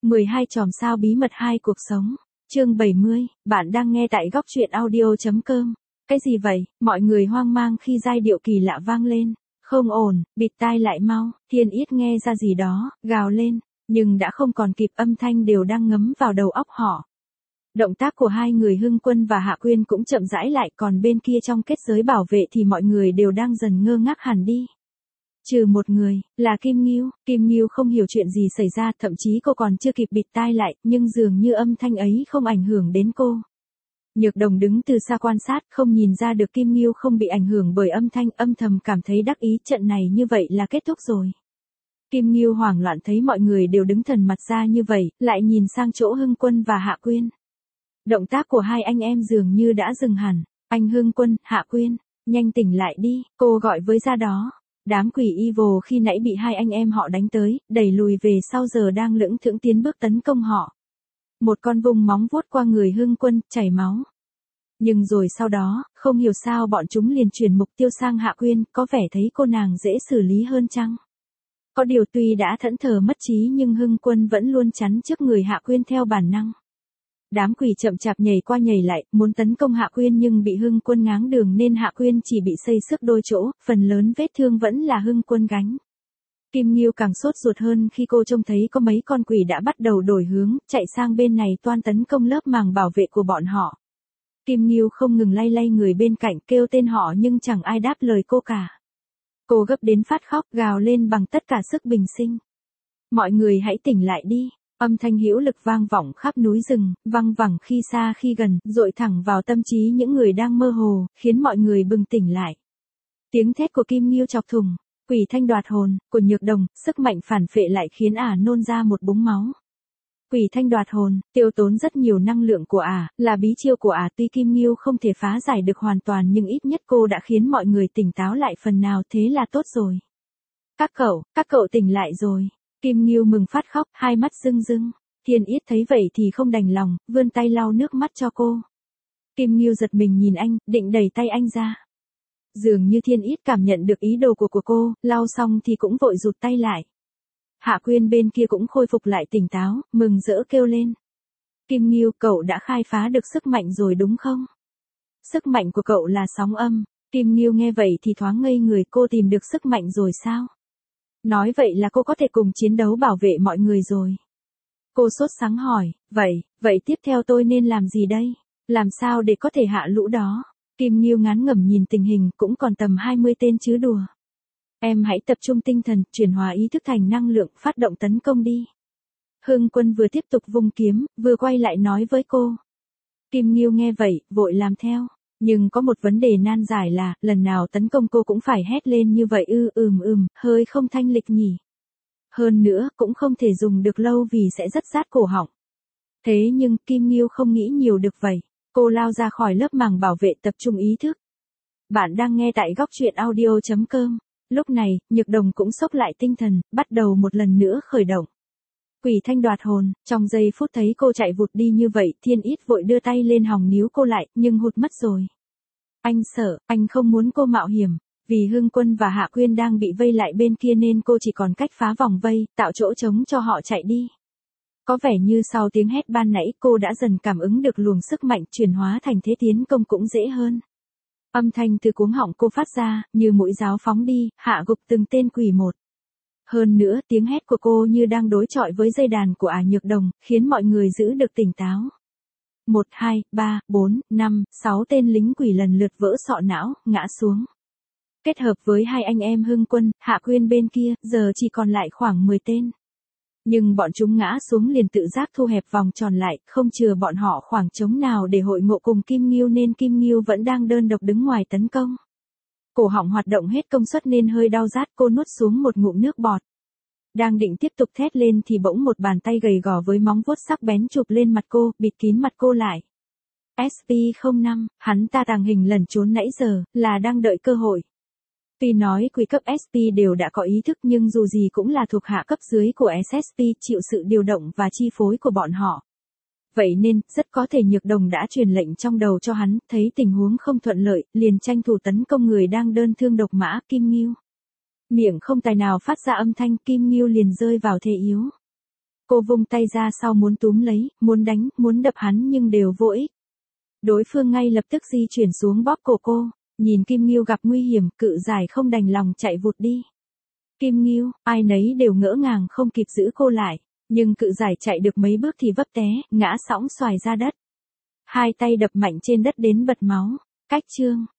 12 chòm sao bí mật 2 cuộc sống. Chương 70, bạn đang nghe tại góc truyện audio.com. Cái gì vậy? Mọi người hoang mang khi giai điệu kỳ lạ vang lên. Không ổn, bịt tai lại mau. Thiên Yết nghe ra gì đó, gào lên, nhưng đã không còn kịp, âm thanh đều đang ngấm vào đầu óc họ. Động tác của hai người Hưng Quân và Hạ Quyên cũng chậm rãi lại, còn bên kia trong kết giới bảo vệ thì mọi người đều đang dần ngơ ngác hẳn đi. Trừ một người, là Kim Nghiêu không hiểu chuyện gì xảy ra, thậm chí cô còn chưa kịp bịt tai lại, nhưng dường như âm thanh ấy không ảnh hưởng đến cô. Nhược Đồng đứng từ xa quan sát, không nhìn ra được Kim Nghiêu không bị ảnh hưởng bởi âm thanh, âm thầm cảm thấy đắc ý, trận này như vậy là kết thúc rồi. Kim Nghiêu hoảng loạn thấy mọi người đều đứng thần mặt ra như vậy, lại nhìn sang chỗ Hưng Quân và Hạ Quyên. Động tác của hai anh em dường như đã dừng hẳn. Anh Hưng Quân, Hạ Quyên, nhanh tỉnh lại đi, cô gọi với ra đó. Đám quỷ evil khi nãy bị hai anh em họ đánh tới, đẩy lùi về sau giờ đang lững thững tiến bước tấn công họ. Một con vùng móng vuốt qua người Hưng Quân, chảy máu. Nhưng rồi sau đó, không hiểu sao bọn chúng liền chuyển mục tiêu sang Hạ Quyên, có vẻ thấy cô nàng dễ xử lý hơn chăng? Có điều tuy đã thẫn thờ mất trí nhưng Hưng Quân vẫn luôn chắn trước người Hạ Quyên theo bản năng. Đám quỷ chậm chạp nhảy qua nhảy lại, muốn tấn công Hạ Quyên nhưng bị Hưng Quân ngáng đường nên Hạ Quyên chỉ bị xây xước đôi chỗ, phần lớn vết thương vẫn là Hưng Quân gánh. Kim Nghiêu càng sốt ruột hơn khi cô trông thấy có mấy con quỷ đã bắt đầu đổi hướng, chạy sang bên này toan tấn công lớp màng bảo vệ của bọn họ. Kim Nghiêu không ngừng lay lay người bên cạnh kêu tên họ nhưng chẳng ai đáp lời cô cả. Cô gấp đến phát khóc, gào lên bằng tất cả sức bình sinh. Mọi người hãy tỉnh lại đi. Âm thanh hữu lực vang vọng khắp núi rừng, văng vẳng khi xa khi gần, dội thẳng vào tâm trí những người đang mơ hồ, khiến mọi người bừng tỉnh lại. Tiếng thét của Kim Nghiêu chọc thủng, quỷ thanh đoạt hồn, của Nhược Đồng, sức mạnh phản phệ lại khiến ả nôn ra một búng máu. Quỷ thanh đoạt hồn, tiêu tốn rất nhiều năng lượng của ả, là bí chiêu của ả, tuy Kim Nghiêu không thể phá giải được hoàn toàn nhưng ít nhất cô đã khiến mọi người tỉnh táo lại phần nào, thế là tốt rồi. Các cậu tỉnh lại rồi. Kim Nghiêu mừng phát khóc, hai mắt rưng rưng. Thiên Yết thấy vậy thì không đành lòng, vươn tay lau nước mắt cho cô. Kim Nghiêu giật mình nhìn anh, định đẩy tay anh ra. Dường như Thiên Yết cảm nhận được ý đồ của cô, lau xong thì cũng vội rụt tay lại. Hạ Quyên bên kia cũng khôi phục lại tỉnh táo, mừng rỡ kêu lên. Kim Nghiêu, cậu đã khai phá được sức mạnh rồi đúng không? Sức mạnh của cậu là sóng âm. Kim Nghiêu nghe vậy thì thoáng ngây người, cô tìm được sức mạnh rồi sao? Nói vậy là cô có thể cùng chiến đấu bảo vệ mọi người rồi. Cô sốt sắng hỏi, vậy tiếp theo tôi nên làm gì đây? Làm sao để có thể hạ lũ đó? Kim Nghiêu ngán ngẩm nhìn tình hình, cũng còn tầm 20 tên chứ đùa. Em hãy tập trung tinh thần, chuyển hóa ý thức thành năng lượng, phát động tấn công đi. Hưng Quân vừa tiếp tục vung kiếm, vừa quay lại nói với cô. Kim Nghiêu nghe vậy, vội làm theo. Nhưng có một vấn đề nan giải là, lần nào tấn công cô cũng phải hét lên như vậy hơi không thanh lịch nhỉ. Hơn nữa, cũng không thể dùng được lâu vì sẽ rất rát cổ họng. Thế nhưng, Kim Nghiêu không nghĩ nhiều được vậy. Cô lao ra khỏi lớp màng bảo vệ, tập trung ý thức. Bạn đang nghe tại góc truyện audio.com. Lúc này, Nhược Đồng cũng xốc lại tinh thần, bắt đầu một lần nữa khởi động. Quỷ thanh đoạt hồn, trong giây phút thấy cô chạy vụt đi như vậy, Thiên Yết vội đưa tay lên hòng níu cô lại, nhưng hụt mất rồi. Anh sợ, anh không muốn cô mạo hiểm, vì Hưng Quân và Hạ Quyên đang bị vây lại bên kia nên cô chỉ còn cách phá vòng vây, tạo chỗ trống cho họ chạy đi. Có vẻ như sau tiếng hét ban nãy cô đã dần cảm ứng được luồng sức mạnh chuyển hóa thành thế tiến công cũng dễ hơn. Âm thanh từ cuống họng cô phát ra, như mũi giáo phóng đi, hạ gục từng tên quỷ một. Hơn nữa, tiếng hét của cô như đang đối chọi với dây đàn của Nhược Đồng, khiến mọi người giữ được tỉnh táo. 1, 2, 3, 4, 5, 6 tên lính quỷ lần lượt vỡ sọ não, ngã xuống. Kết hợp với hai anh em Hưng Quân, Hạ Quyên bên kia, giờ chỉ còn lại khoảng 10 tên. Nhưng bọn chúng ngã xuống liền tự giác thu hẹp vòng tròn lại, không chừa bọn họ khoảng trống nào để hội ngộ cùng Kim Nghiêu nên Kim Nghiêu vẫn đang đơn độc đứng ngoài tấn công. Cổ họng hoạt động hết công suất nên hơi đau rát, cô nuốt xuống một ngụm nước bọt. Đang định tiếp tục thét lên thì bỗng một bàn tay gầy gò với móng vuốt sắc bén chụp lên mặt cô, bịt kín mặt cô lại. SP05, hắn ta tàng hình lẩn trốn nãy giờ, là đang đợi cơ hội. Tuy nói quý cấp SP đều đã có ý thức nhưng dù gì cũng là thuộc hạ cấp dưới của SSP, chịu sự điều động và chi phối của bọn họ. Vậy nên, rất có thể Nhược Đồng đã truyền lệnh trong đầu cho hắn, thấy tình huống không thuận lợi, liền tranh thủ tấn công người đang đơn thương độc mã, Kim Nghiêu. Miệng không tài nào phát ra âm thanh, Kim Nghiêu liền rơi vào thế yếu. Cô vung tay ra sau muốn túm lấy, muốn đánh, muốn đập hắn nhưng đều vô ích. Đối phương ngay lập tức di chuyển xuống bóp cổ cô, nhìn Kim Ngưu gặp nguy hiểm, Cự Giải không đành lòng chạy vụt đi. Kim Ngưu, ai nấy đều ngỡ ngàng không kịp giữ cô lại, nhưng Cự Giải chạy được mấy bước thì vấp té, ngã sõng xoài ra đất. Hai tay đập mạnh trên đất đến bật máu. Cách chương